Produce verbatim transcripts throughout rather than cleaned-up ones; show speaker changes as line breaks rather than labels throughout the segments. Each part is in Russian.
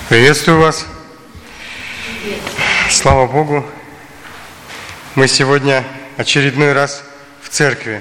Приветствую вас. Слава Богу. Мы сегодня очередной раз в церкви.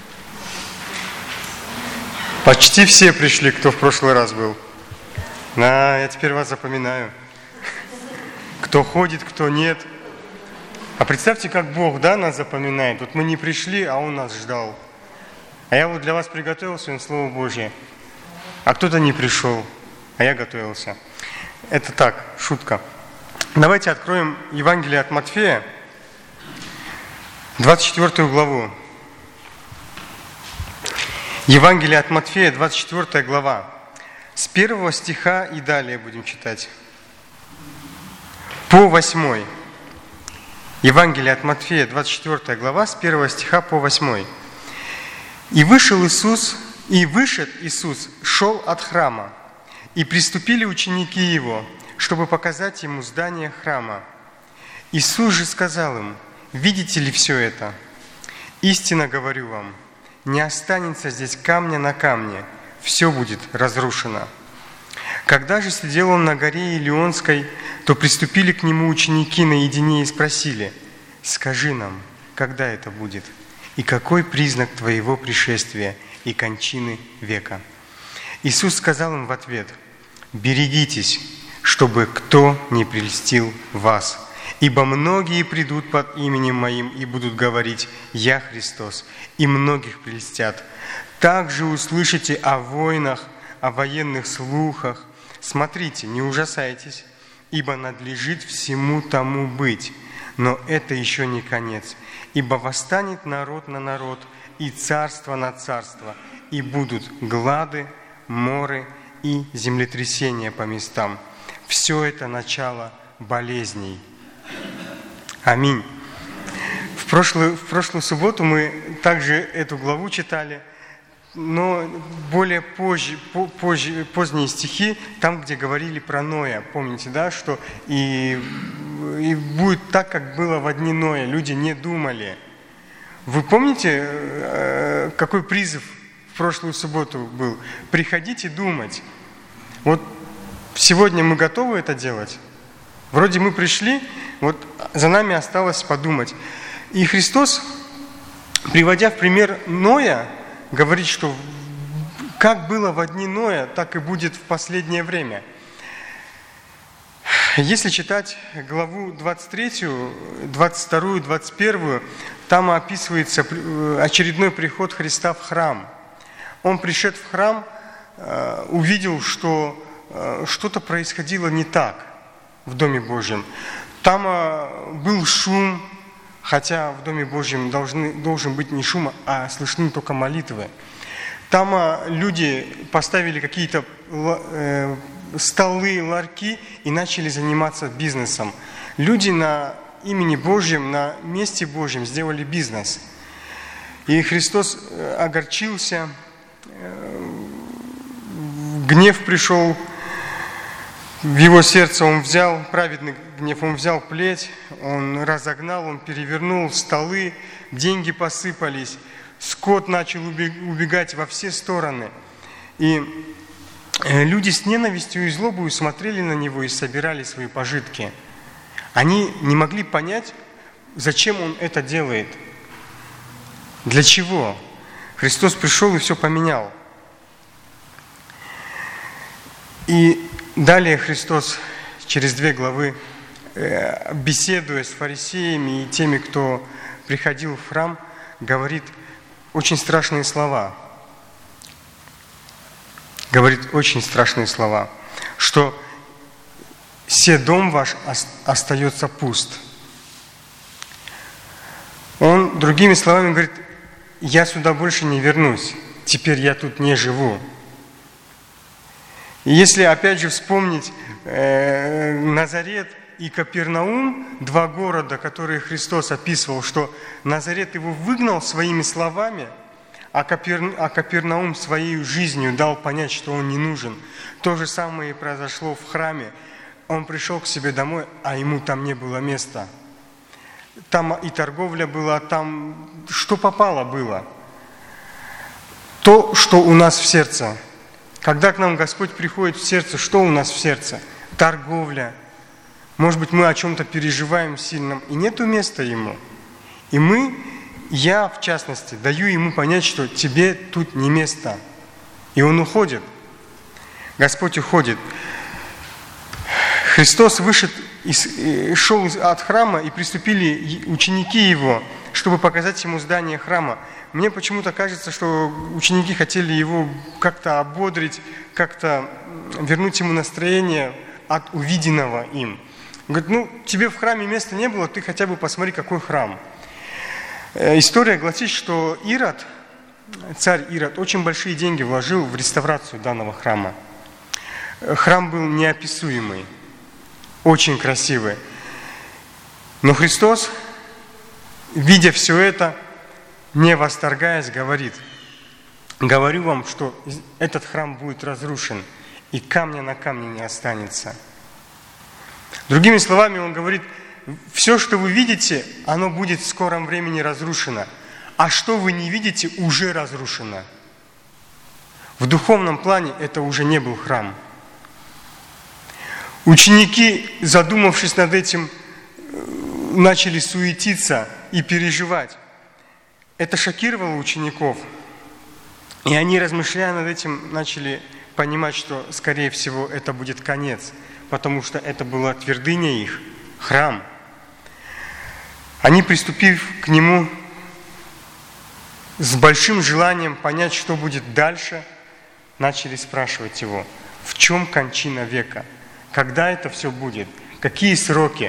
Почти все пришли, кто в прошлый раз был. А, я теперь вас запоминаю. Кто ходит, кто нет. А представьте, как Бог, да, нас запоминает. Вот мы не пришли, а Он нас ждал. А я вот для вас приготовил сегодня Слово Божье. А кто-то не пришел, а я готовился. Это так, шутка. Давайте откроем Евангелие от Матфея, двадцать четвёртую главу. Евангелие от Матфея, двадцать четвёртая глава. С первого стиха и далее будем читать. По восьмой. Евангелие от Матфея, двадцать четвёртая глава, с первого стиха по восьмой. «И вышел Иисус, и вышед Иисус шел от храма, и приступили ученики Его, чтобы показать Ему здание храма. Иисус же сказал им: видите ли все это? Истинно говорю вам, не останется здесь камня на камне, все будет разрушено. Когда же сидел Он на горе Илионской, то приступили к Нему ученики наедине и спросили: скажи нам, когда это будет, и какой признак Твоего пришествия и кончины века? Иисус сказал им в ответ: берегитесь, чтобы кто не прельстил вас. Ибо многие придут под именем Моим и будут говорить: Я Христос, и многих прельстят. Также услышите о войнах, о военных слухах. Смотрите, не ужасайтесь, ибо надлежит всему тому быть. Но это еще не конец. Ибо восстанет народ на народ, и царство на царство, и будут глады, моры и землетрясения по местам. Все это начало болезней». Аминь. В прошлую, в прошлую субботу мы также эту главу читали, но более позже, позже, поздние стихи, там, где говорили про Ноя. Помните, да, что и, и будет так, как было во дни Ноя. Люди не думали. Вы помните, какой призыв в прошлую субботу был? Приходите думать. Вот сегодня мы готовы это делать? Вроде мы пришли, вот за нами осталось подумать. И Христос, приводя в пример Ноя, говорит, что как было во дни Ноя, так и будет в последнее время. Если читать главу двадцать третью, двадцать вторую, двадцать первую, там описывается очередной приход Христа в храм. Он, пришед в храм, увидел, что что-то происходило не так в Доме Божьем. Там был шум, хотя в Доме Божьем должны, должен быть не шум, а слышны только молитвы. Там люди поставили какие-то столы, ларьки и начали заниматься бизнесом. Люди на имени Божьем, на месте Божьем сделали бизнес. И Христос огорчился, гнев пришел в его сердце, он взял, праведный гнев, он взял плеть, он разогнал, он перевернул столы, деньги посыпались, скот начал убегать во все стороны. И люди с ненавистью и злобой смотрели на него и собирали свои пожитки. Они не могли понять, зачем он это делает, для чего. Христос пришел и все поменял. И далее Христос через две главы, беседуя с фарисеями и теми, кто приходил в храм, говорит очень страшные слова. Говорит очень страшные слова, что «се дом ваш остается пуст». Он другими словами говорит: «Я сюда больше не вернусь, теперь я тут не живу». И если опять же вспомнить э, Назарет и Капернаум, два города, которые Христос описывал, что Назарет его выгнал своими словами, а, Капер, а Капернаум своей жизнью дал понять, что он не нужен. То же самое и произошло в храме. Он пришел к себе домой, а ему там не было места. Там и торговля была, там что попало было. То, что у нас в сердце. Когда к нам Господь приходит в сердце, что у нас в сердце? торговля. Может быть, мы о чем-то переживаем сильном, и нету места ему. И мы, я в частности, даю ему понять, что тебе тут не место. И он уходит. Господь уходит. Христос вышел, шел от храма, и приступили ученики его, чтобы показать ему здание храма. Мне почему-то кажется, что ученики хотели его как-то ободрить, как-то вернуть ему настроение от увиденного им. Говорит, ну, тебе в храме места не было, ты хотя бы посмотри, какой храм. История гласит, что Ирод, царь Ирод, очень большие деньги вложил в реставрацию данного храма. Храм был неописуемый, очень красивый. Но Христос, видя все это, не восторгаясь, говорит: говорю вам, что этот храм будет разрушен, и камня на камне не останется. Другими словами, он говорит, все, что вы видите, оно будет в скором времени разрушено, а что вы не видите, уже разрушено. В духовном плане это уже не был храм. Ученики, задумавшись над этим, начали суетиться и переживать. Это шокировало учеников. И они, размышляя над этим, начали понимать, что, скорее всего, это будет конец, потому что это была твердыня их, храм. Они, приступив к нему с большим желанием понять, что будет дальше, начали спрашивать его, в чем кончина века, когда это все будет, какие сроки.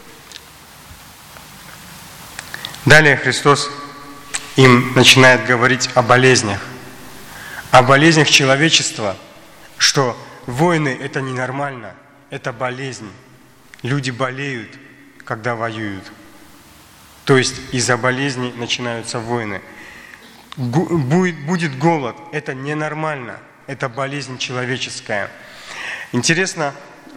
Далее Христос им начинает говорить о болезнях, о болезнях человечества, что войны – это ненормально, это болезнь. Люди болеют, когда воюют. То есть из-за болезней начинаются войны. Будет, будет голод – это ненормально, это болезнь человеческая. Интересно,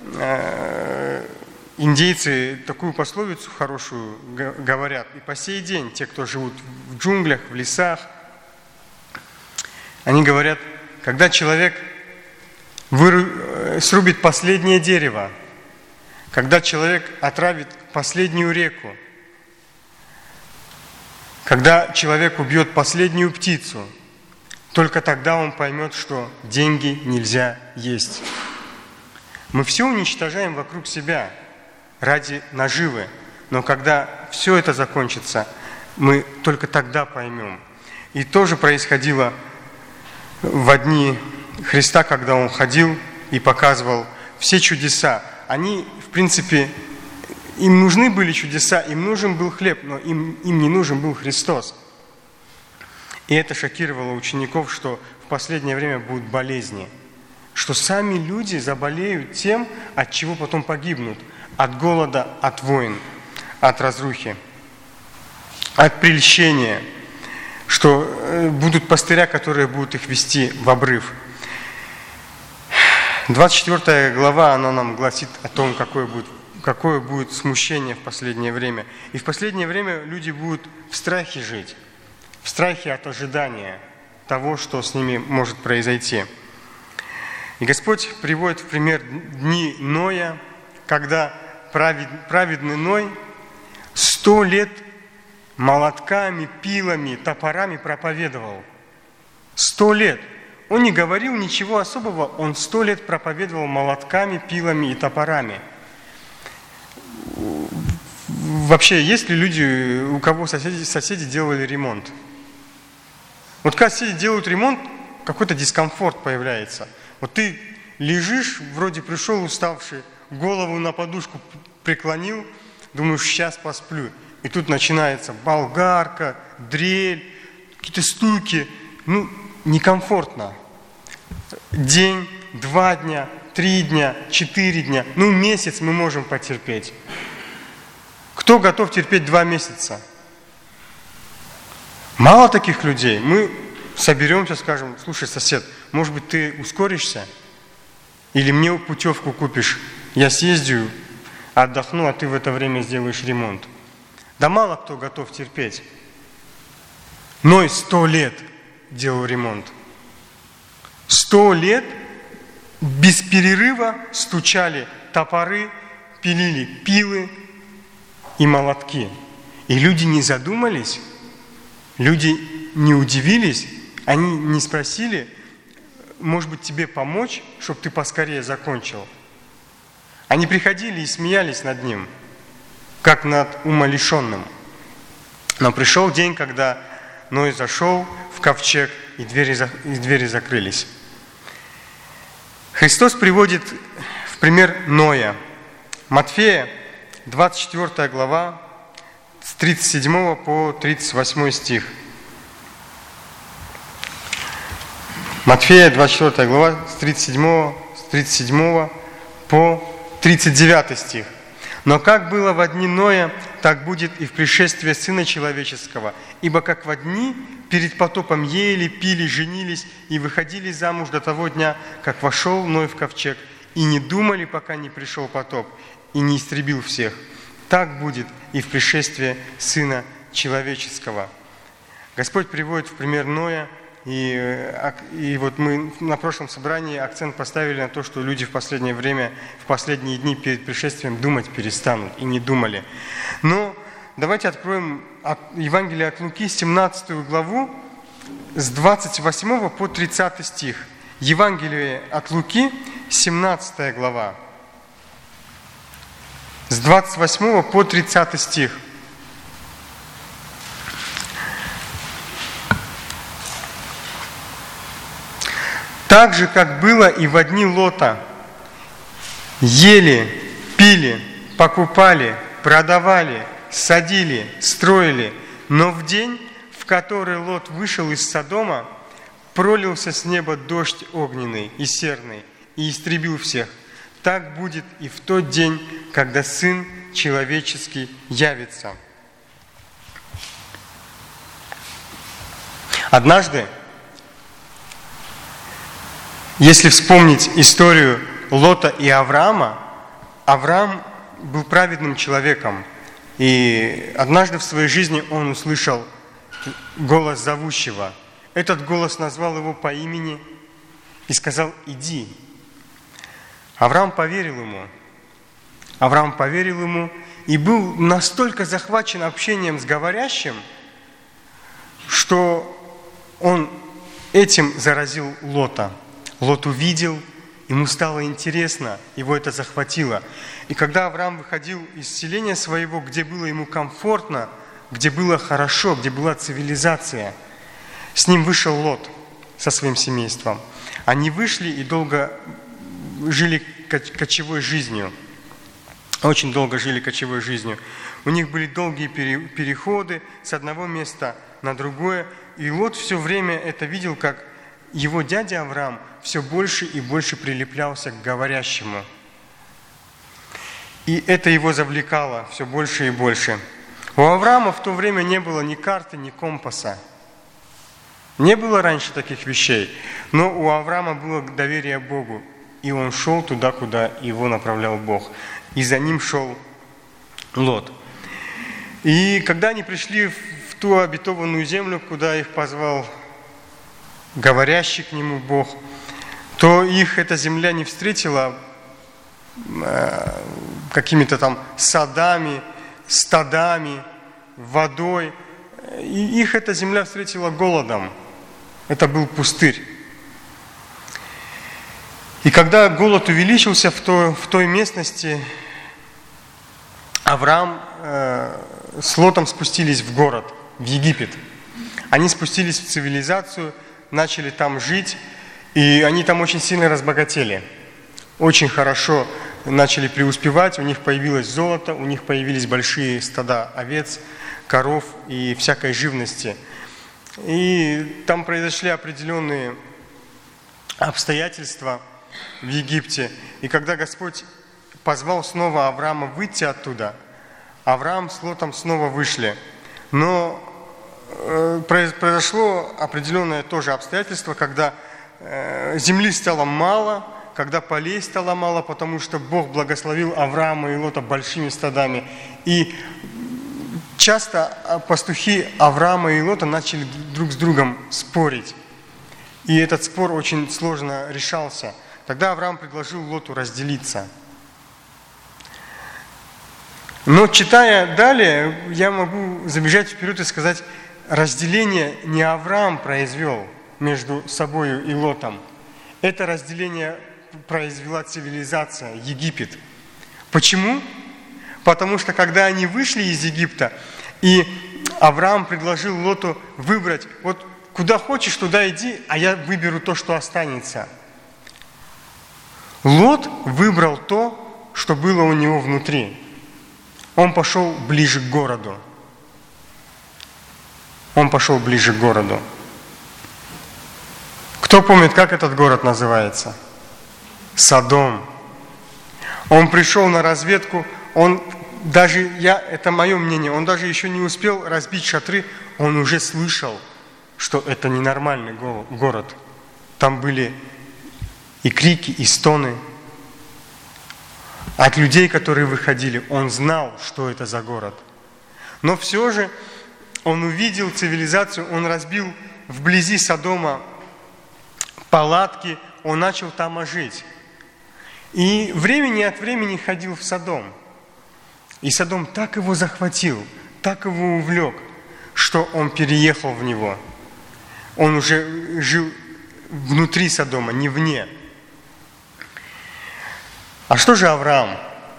индейцы такую пословицу хорошую говорят. И по сей день те, кто живут в джунглях, в лесах, они говорят, когда человек выру... срубит последнее дерево, когда человек отравит последнюю реку, когда человек убьет последнюю птицу, только тогда он поймет, что деньги нельзя есть. Мы все уничтожаем вокруг себя ради наживы, но когда все это закончится, мы только тогда поймем. И тоже происходило в дни Христа, когда Он ходил и показывал все чудеса. Они, в принципе, им нужны были чудеса, им нужен был хлеб, но им, им не нужен был Христос. И это шокировало учеников, что в последнее время будут болезни, что сами люди заболеют тем, от чего потом погибнут, от голода, от войн, от разрухи, от прельщения, что будут пастыря, которые будут их вести в обрыв. двадцать четвёртая глава, она нам гласит о том, какое будет, какое будет смущение в последнее время. И в последнее время люди будут в страхе жить, в страхе от ожидания того, что с ними может произойти. И Господь приводит в пример дни Ноя, когда правед, праведный Ной сто лет молотками, пилами, топорами проповедовал. Сто лет. Он не говорил ничего особого, он сто лет проповедовал молотками, пилами и топорами. Вообще, есть ли люди, у кого соседи, соседи делали ремонт? Вот когда соседи делают ремонт, какой-то дискомфорт появляется. Вот ты лежишь, вроде пришел уставший, голову на подушку преклонил, думаешь, сейчас посплю. И тут начинается болгарка, дрель, какие-то стуки. Ну, некомфортно. День, два дня, три дня, четыре дня, ну месяц мы можем потерпеть. Кто готов терпеть два месяца? Мало таких людей. Мы соберемся, скажем, слушай, сосед, может быть, ты ускоришься? Или мне путевку купишь? Я съездию, отдохну, а ты в это время сделаешь ремонт. Да мало кто готов терпеть. Ной сто лет делал ремонт. Сто лет без перерыва стучали топоры, пилили пилы и молотки. И люди не задумались, люди не удивились, они не спросили, может быть, тебе помочь, чтобы ты поскорее закончил. Они приходили и смеялись над ним, как над умалишенным. Но пришел день, когда Ной зашел в ковчег, и двери, и двери закрылись. Христос приводит в пример Ноя. Матфея, двадцать четвёртая глава, с тридцать седьмого по тридцать восьмой стих. Матфея, двадцать четвёртая глава, с тридцать седьмого, с тридцать седьмого по тридцать девятый стих. «Но как было во дни Ноя, так будет и в пришествии Сына Человеческого. Ибо как во дни перед потопом ели, пили, женились и выходили замуж до того дня, как вошел Ной в ковчег, и не думали, пока не пришел потоп, и не истребил всех. Так будет и в пришествии Сына Человеческого». Господь приводит в пример Ноя, и, и вот мы на прошлом собрании акцент поставили на то, что люди в последнее время, в последние дни перед пришествием думать перестанут, и не думали. Но давайте откроем Евангелие от Луки, семнадцатую главу, с двадцать восьмого по тридцатый стих. Евангелие от Луки, семнадцатая глава, с двадцать восьмого по тридцатый стих. «Так же, как было и во дни Лота, ели, пили, покупали, продавали, садили, строили, но в день, в который Лот вышел из Содома, пролился с неба дождь огненный и серный, и истребил всех. Так будет и в тот день, когда Сын Человеческий явится». Однажды, если вспомнить историю Лота и Авраама, Авраам был праведным человеком. И однажды в своей жизни он услышал голос зовущего. Этот голос назвал его по имени и сказал: «Иди». Авраам поверил ему. Авраам поверил ему и был настолько захвачен общением с говорящим, что он этим заразил Лота. Лот увидел, ему стало интересно, его это захватило. И когда Авраам выходил из селения своего, где было ему комфортно, где было хорошо, где была цивилизация, с ним вышел Лот со своим семейством. Они вышли и долго жили кочевой жизнью. Очень долго жили кочевой жизнью. У них были долгие переходы с одного места на другое. И Лот все время это видел, как его дядя Авраам все больше и больше прилеплялся к говорящему. И это его завлекало все больше и больше. У Авраама в то время не было ни карты, ни компаса. Не было раньше таких вещей. Но у Авраама было доверие Богу. И он шел туда, куда его направлял Бог. И за ним шел Лот. И когда они пришли в ту обетованную землю, куда их позвал говорящий к нему Бог, то их эта земля не встретила э, какими-то там садами, стадами, водой. И их эта земля встретила голодом. Это был пустырь. И когда голод увеличился в той, в той местности, Авраам э, с Лотом спустились в город, в Египет. Они спустились в цивилизацию, начали там жить, и они там очень сильно разбогатели. Очень хорошо начали преуспевать, у них появилось золото, у них появились большие стада овец, коров и всякой живности. И там произошли определенные обстоятельства в Египте. И когда Господь позвал снова Авраама выйти оттуда, Авраам с Лотом снова вышли. Но произошло определенное тоже обстоятельство, когда земли стало мало, когда полей стало мало, потому что Бог благословил Авраама и Лота большими стадами. И часто пастухи Авраама и Лота начали друг с другом спорить. И этот спор очень сложно решался. Тогда Авраам предложил Лоту разделиться. Но читая далее, я могу забежать вперед и сказать, разделение не Авраам произвел между собою и Лотом. Это разделение произвела цивилизация, Египет. Почему? Потому что когда они вышли из Египта, и Авраам предложил Лоту выбрать, вот куда хочешь, туда иди, а я выберу то, что останется. Лот выбрал то, что было у него внутри. Он пошел ближе к городу. Он пошел ближе к городу. Кто помнит, как этот город называется? Содом. Он пришел на разведку, он даже, я, это мое мнение, он даже еще не успел разбить шатры, он уже слышал, что это ненормальный город. Там были и крики, и стоны. От людей, которые выходили, он знал, что это за город. Но все же он увидел цивилизацию, он разбил вблизи Содома палатки, он начал там жить. И времени от времени ходил в Содом. И Содом так его захватил, так его увлек, что он переехал в него. Он уже жил внутри Содома, не вне. А что же Авраам?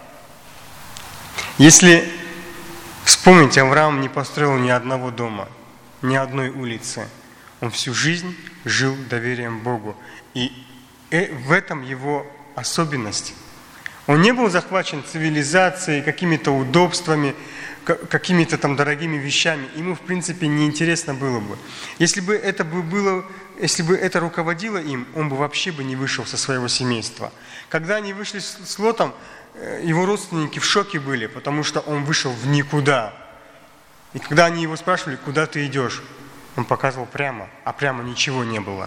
Если вспомнить, Авраам не построил ни одного дома, ни одной улицы. Он всю жизнь жил доверием Богу. И в этом его особенность. Он не был захвачен цивилизацией, какими-то удобствами, какими-то там дорогими вещами. Ему, в принципе, неинтересно было бы. Если бы это было, если бы это руководило им, он бы вообще бы не вышел со своего семейства. Когда они вышли с Лотом, его родственники в шоке были, потому что он вышел в никуда. И когда они его спрашивали, куда ты идешь, он показывал прямо, а прямо ничего не было.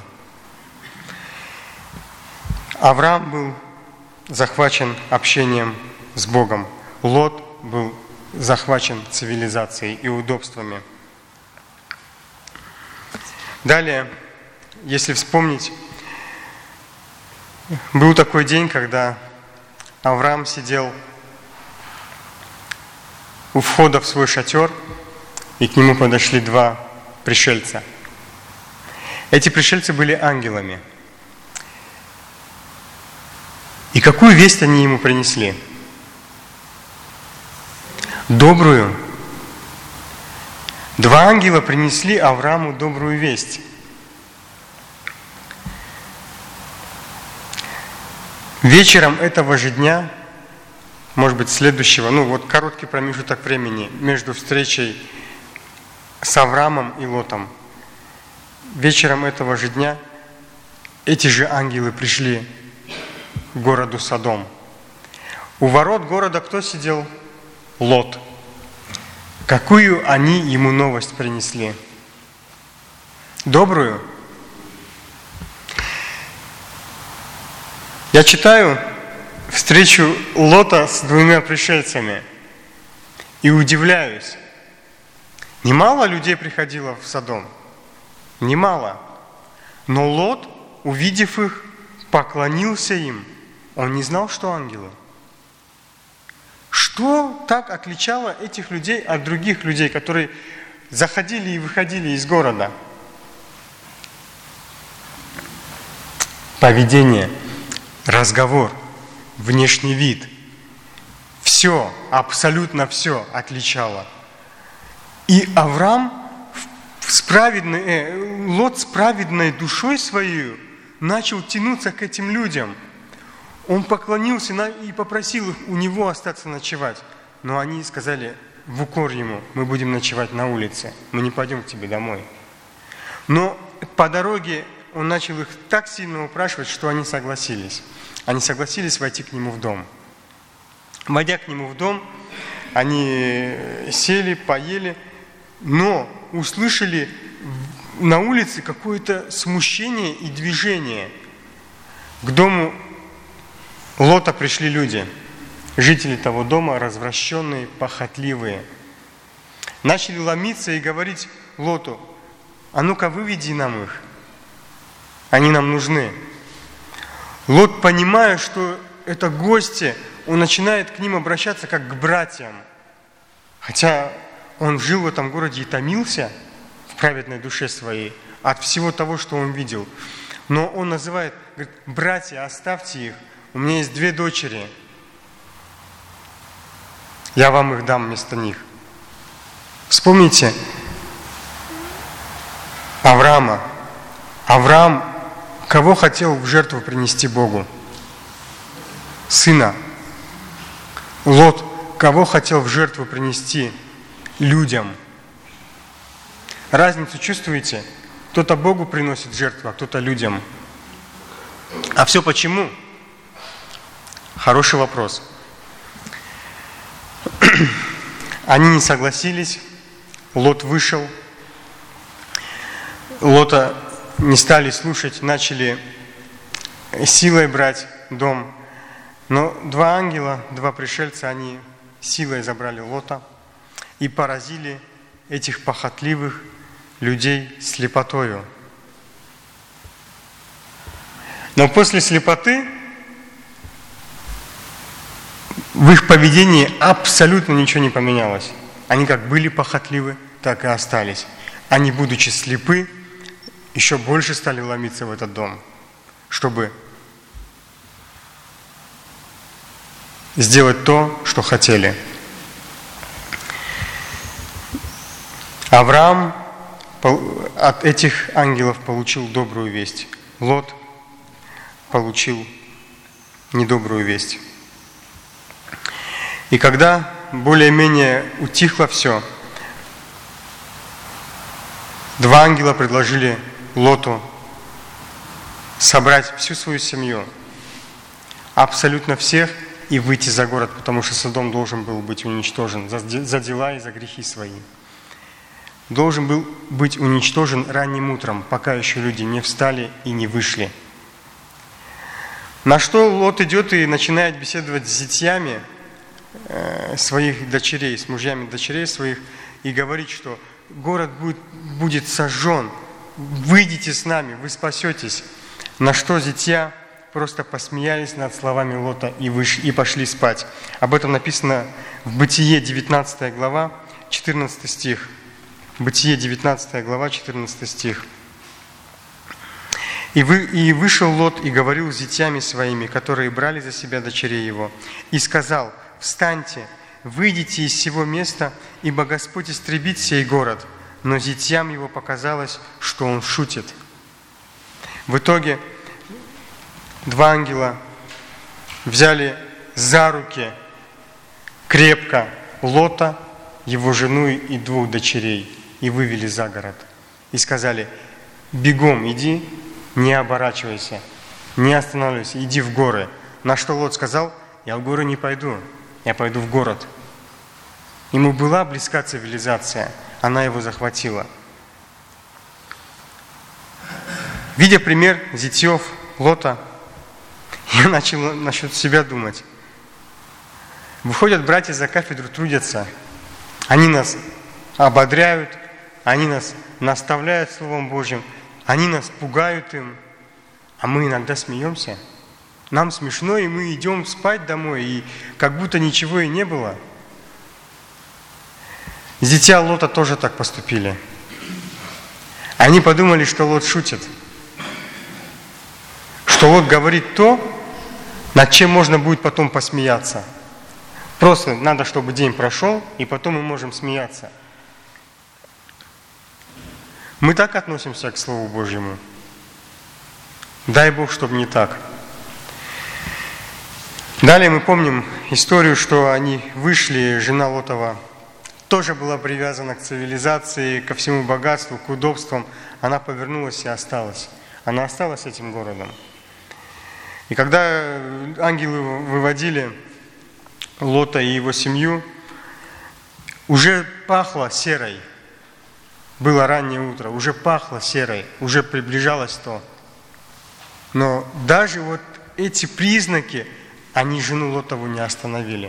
Авраам был захвачен общением с Богом. Лот был захвачен цивилизацией и удобствами. Далее, если вспомнить, был такой день, когда Авраам сидел у входа в свой шатер, и к нему подошли два пришельца. Эти пришельцы были ангелами. И какую весть они ему принесли? Добрую. Два ангела принесли Аврааму добрую весть. Вечером этого же дня, может быть, следующего, ну вот короткий промежуток времени между встречей с Авраамом и Лотом, вечером этого же дня эти же ангелы пришли к городу Содом. У ворот города кто сидел? Лот. Какую они ему новость принесли? Добрую? Я читаю встречу Лота с двумя пришельцами и удивляюсь. Немало людей приходило в Содом? Немало. Но Лот, увидев их, поклонился им. Он не знал, что ангелы. Что так отличало этих людей от других людей, которые заходили и выходили из города? Поведение, разговор, внешний вид. Все, абсолютно все отличало. И Авраам, с праведной, э, Лот с праведной душой своей начал тянуться к этим людям. Он поклонился и попросил их у него остаться ночевать. Но они сказали в укор ему: мы будем ночевать на улице, мы не пойдем к тебе домой. Но по дороге он начал их так сильно упрашивать, что они согласились. Они согласились войти к нему в дом. Войдя к нему в дом, они сели, поели, но услышали на улице какое-то смущение и движение. К дому Лота пришли люди, жители того дома, развращенные, похотливые. Начали ломиться и говорить Лоту: а ну-ка выведи нам их, они нам нужны. Лот, понимая, что это гости, он начинает к ним обращаться как к братьям. Хотя он жил в этом городе и томился в праведной душе своей от всего того, что он видел. Но он называет, говорит: братья, оставьте их, у меня есть две дочери, я вам их дам вместо них. Вспомните Авраама. Авраам кого хотел в жертву принести Богу? Сына. Лот кого хотел в жертву принести людям? Разницу чувствуете? Кто-то Богу приносит жертву, а кто-то людям. А все почему? Хороший вопрос. Они не согласились, Лот вышел, Лота не стали слушать, начали силой брать дом. Но два ангела, два пришельца, они силой забрали Лота и поразили этих похотливых людей слепотою. Но после слепоты в их поведении абсолютно ничего не поменялось. Они как были похотливы, так и остались. Они, будучи слепы, еще больше стали ломиться в этот дом, чтобы сделать то, что хотели. Авраам от этих ангелов получил добрую весть. Лот получил недобрую весть. И когда более-менее утихло все, два ангела предложили Лоту собрать всю свою семью, абсолютно всех, и выйти за город, потому что Содом должен был быть уничтожен за дела и за грехи свои. Должен был быть уничтожен ранним утром, пока еще люди не встали и не вышли. На что Лот идет и начинает беседовать с зятьями своих дочерей, с мужьями дочерей своих, и говорит, что город будет, будет сожжен, выйдите с нами, вы спасетесь. На что зятья просто посмеялись над словами Лота и, вышли, и пошли спать. Об этом написано в Бытие, девятнадцатая глава, четырнадцатый стих. Бытие, девятнадцатая глава, четырнадцатый стих. И, вы, «И вышел Лот и говорил с зятьями своими, которые брали за себя дочерей его, и сказал: встаньте, выйдите из сего места, ибо Господь истребит сей город». Но зятьям его показалось, что он шутит. В итоге два ангела взяли за руки крепко Лота, его жену и двух дочерей, и вывели за город. И сказали: бегом иди, не оборачивайся, не останавливайся, иди в горы. На что Лот сказал: я в горы не пойду, я пойду в город. Ему была близка цивилизация, она его захватила. Видя пример зятьев Лота, я начал насчет себя думать. Выходят братья за кафедру, трудятся. Они нас ободряют, они нас наставляют Словом Божьим, они нас пугают им, а мы иногда смеемся. Нам смешно, и мы идем спать домой, и как будто ничего и не было. Зятья Лота тоже так поступили. Они подумали, что Лот шутит, что Лот говорит то, над чем можно будет потом посмеяться. Просто надо, чтобы день прошел, и потом мы можем смеяться. Мы так относимся к Слову Божьему. Дай Бог, чтобы не так. Далее мы помним историю, что они вышли, жена Лотова тоже была привязана к цивилизации, ко всему богатству, к удобствам. Она повернулась и осталась. Она осталась этим городом. И когда ангелы выводили Лота и его семью, уже пахло серой. Было раннее утро, уже пахло серой, уже приближалось то. Но даже вот эти признаки, они жену Лотову не остановили.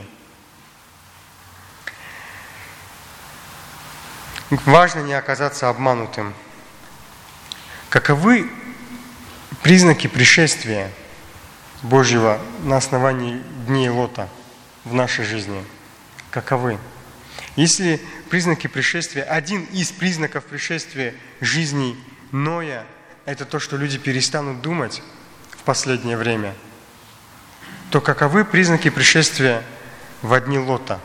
Важно не оказаться обманутым. Каковы признаки пришествия? Божьего на основании дней Лота в нашей жизни каковы? Если признаки пришествия, один из признаков пришествия жизни Ноя – это то, что люди перестанут думать в последнее время, то каковы признаки пришествия в дни Лота?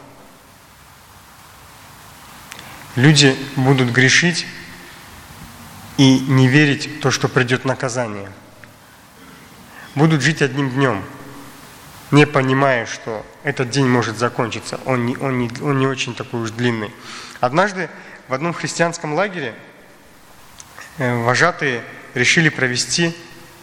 Люди будут грешить и не верить в то, что придет наказание. Будут жить одним днем, не понимая, что этот день может закончиться. Он не, он не, он не очень такой уж длинный. Однажды в одном христианском лагере вожатые решили провести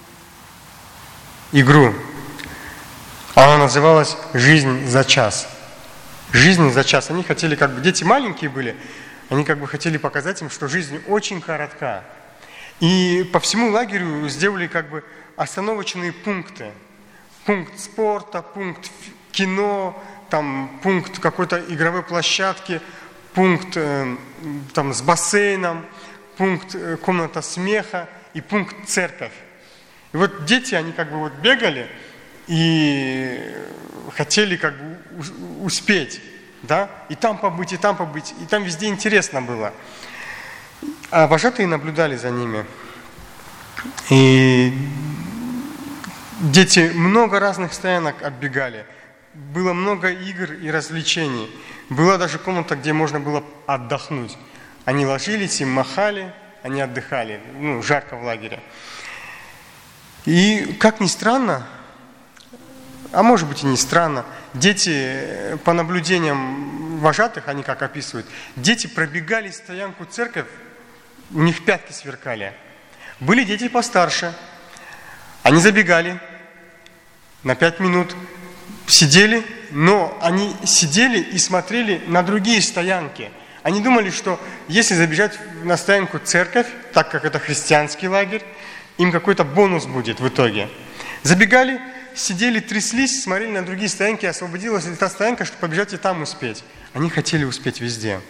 игру. Она называлась «Жизнь за час». Жизнь за час. Они хотели, как бы, дети маленькие были, они как бы хотели показать им, что жизнь очень коротка. И по всему лагерю сделали как бы остановочные пункты. Пункт спорта, пункт кино, там, пункт какой-то игровой площадки, пункт э, там, с бассейном, пункт э, комната смеха и пункт церковь. И вот дети, они как бы вот бегали и хотели как бы успеть, да, и там побыть, и там побыть, и там везде интересно было. А вожатые наблюдали за ними. И дети много разных стоянок оббегали. Было много игр и развлечений. Была даже комната, где можно было отдохнуть. Они ложились, им махали, они отдыхали. Ну, жарко в лагере. И, как ни странно, а может быть и не странно, дети, по наблюдениям вожатых, они как описывают, дети пробегали стоянку церковь, у них пятки сверкали. Были дети постарше, они забегали на пять минут, сидели, но они сидели и смотрели на другие стоянки. Они думали, что если забежать на стоянку церковь, так как это христианский лагерь, им какой-то бонус будет в итоге. Забегали, сидели, тряслись, смотрели на другие стоянки, освободилась ли та стоянка, чтобы побежать и там успеть. Они хотели успеть везде.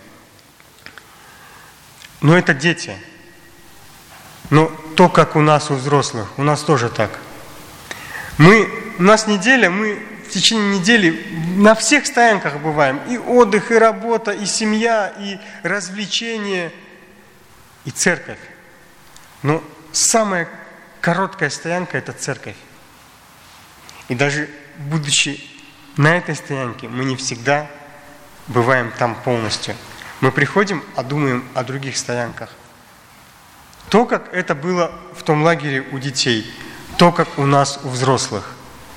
Но это дети. Но то, как у нас, у взрослых, у нас тоже так. Мы, у нас неделя, мы в течение недели на всех стоянках бываем. И отдых, и работа, и семья, и развлечения, и церковь. Но самая короткая стоянка – это церковь. И даже будучи на этой стоянке, мы не всегда бываем там полностью. Мы приходим, а думаем о других стоянках. То, как это было в том лагере у детей, то, как у нас, у взрослых.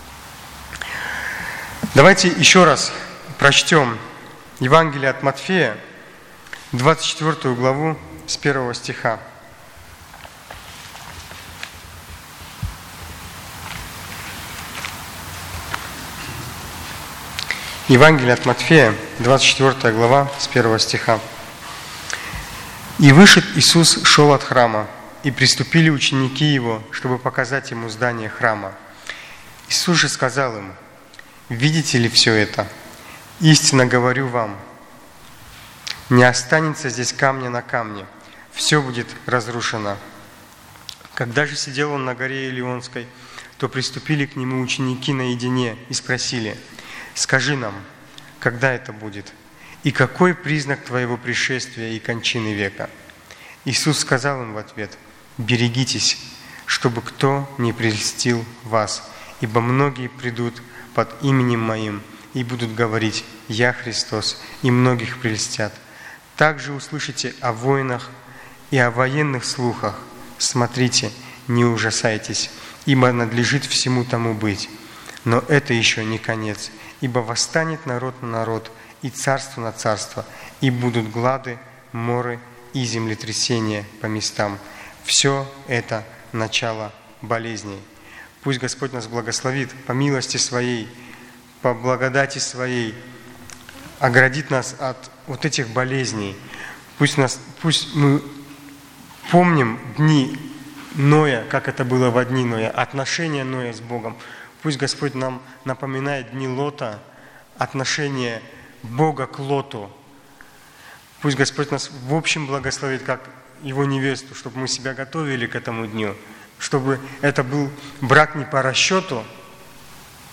Давайте еще раз прочтем Евангелие от Матфея, двадцать четвёртую главу, с первого стиха. Евангелие от Матфея, двадцать четвёртая глава, с первого стиха. «И вышед Иисус шел от храма, и приступили ученики Его, чтобы показать Ему здание храма. Иисус же сказал им: видите ли все это? Истинно говорю вам, не останется здесь камня на камне, все будет разрушено». Когда же сидел Он на горе Илионской, то приступили к Нему ученики наедине и спросили: «Скажи нам, когда это будет? И какой признак Твоего пришествия и кончины века?» Иисус сказал им в ответ: «Берегитесь, чтобы кто не прельстил вас, ибо многие придут под именем Моим и будут говорить: Я Христос, и многих прельстят. Также услышите о войнах и о военных слухах. Смотрите, не ужасайтесь, ибо надлежит всему тому быть. Но это еще не конец, ибо восстанет народ на народ, и царство на царство, и будут глады, моры и землетрясения по местам. Все это начало болезней». Пусть Господь нас благословит по милости Своей, по благодати Своей, оградит нас от вот этих болезней. Пусть, нас, пусть мы помним дни Ноя, как это было во дни Ноя, отношения Ноя с Богом. Пусть Господь нам напоминает дни Лота, отношение Бога к Лоту. Пусть Господь нас в общем благословит, как Его невесту, чтобы мы себя готовили к этому дню, чтобы это был брак не по расчету,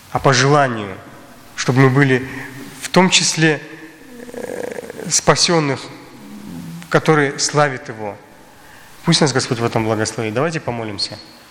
а по желанию, чтобы мы были в том числе спасенных, которые славят Его. Пусть нас Господь в этом благословит. Давайте помолимся.